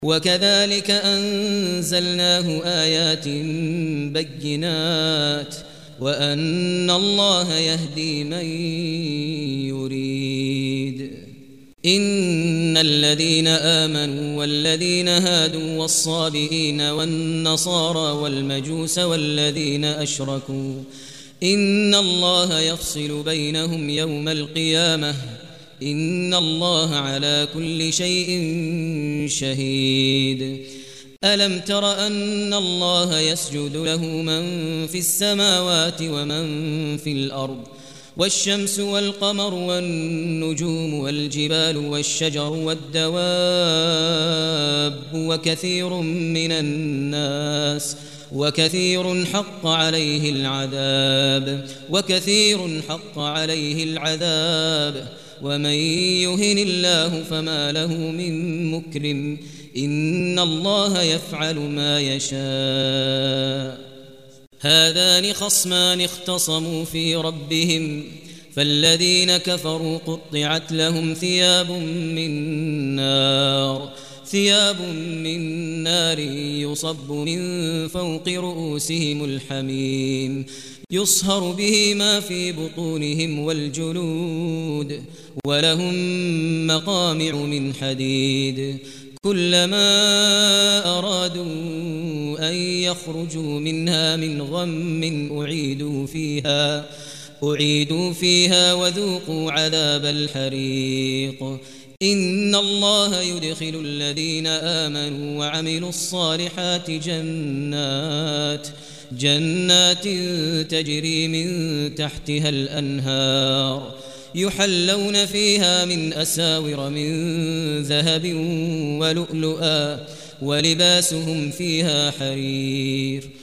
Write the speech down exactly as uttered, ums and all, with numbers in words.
وكذلك أنزلناه آيات بينات وأن الله يهدي من يريد. إن الذين آمنوا والذين هادوا والصابئين والنصارى والمجوس والذين أشركوا إن الله يفصل بينهم يوم القيامة إن الله على كل شيء شهيد. ألم تر أن الله يسجد له من في السماوات ومن في الأرض والشمس والقمر والنجوم والجبال والشجر والدواب وكثير من الناس وكثير حق عليه العذاب وكثير حق عليه العذاب ومن يهن الله فما له من مكرم إن الله يفعل ما يشاء. هذان خصمان اختصموا في ربهم فالذين كفروا قطعت لهم ثياب من نار ثياب من نار يصب من فوق رؤوسهم الحميم يصهر به ما في بطونهم والجلود ولهم مقامع من حديد كلما أرادوا أن يخرجوا منها من غم أعيدوا فيها أعيدوا فيها وذوقوا عذاب الحريق. إن الله يدخل الذين آمنوا وعملوا الصالحات جنات جنات تجري من تحتها الأنهار يحلون فيها من أساور من ذهب ولؤلؤا ولباسهم فيها حرير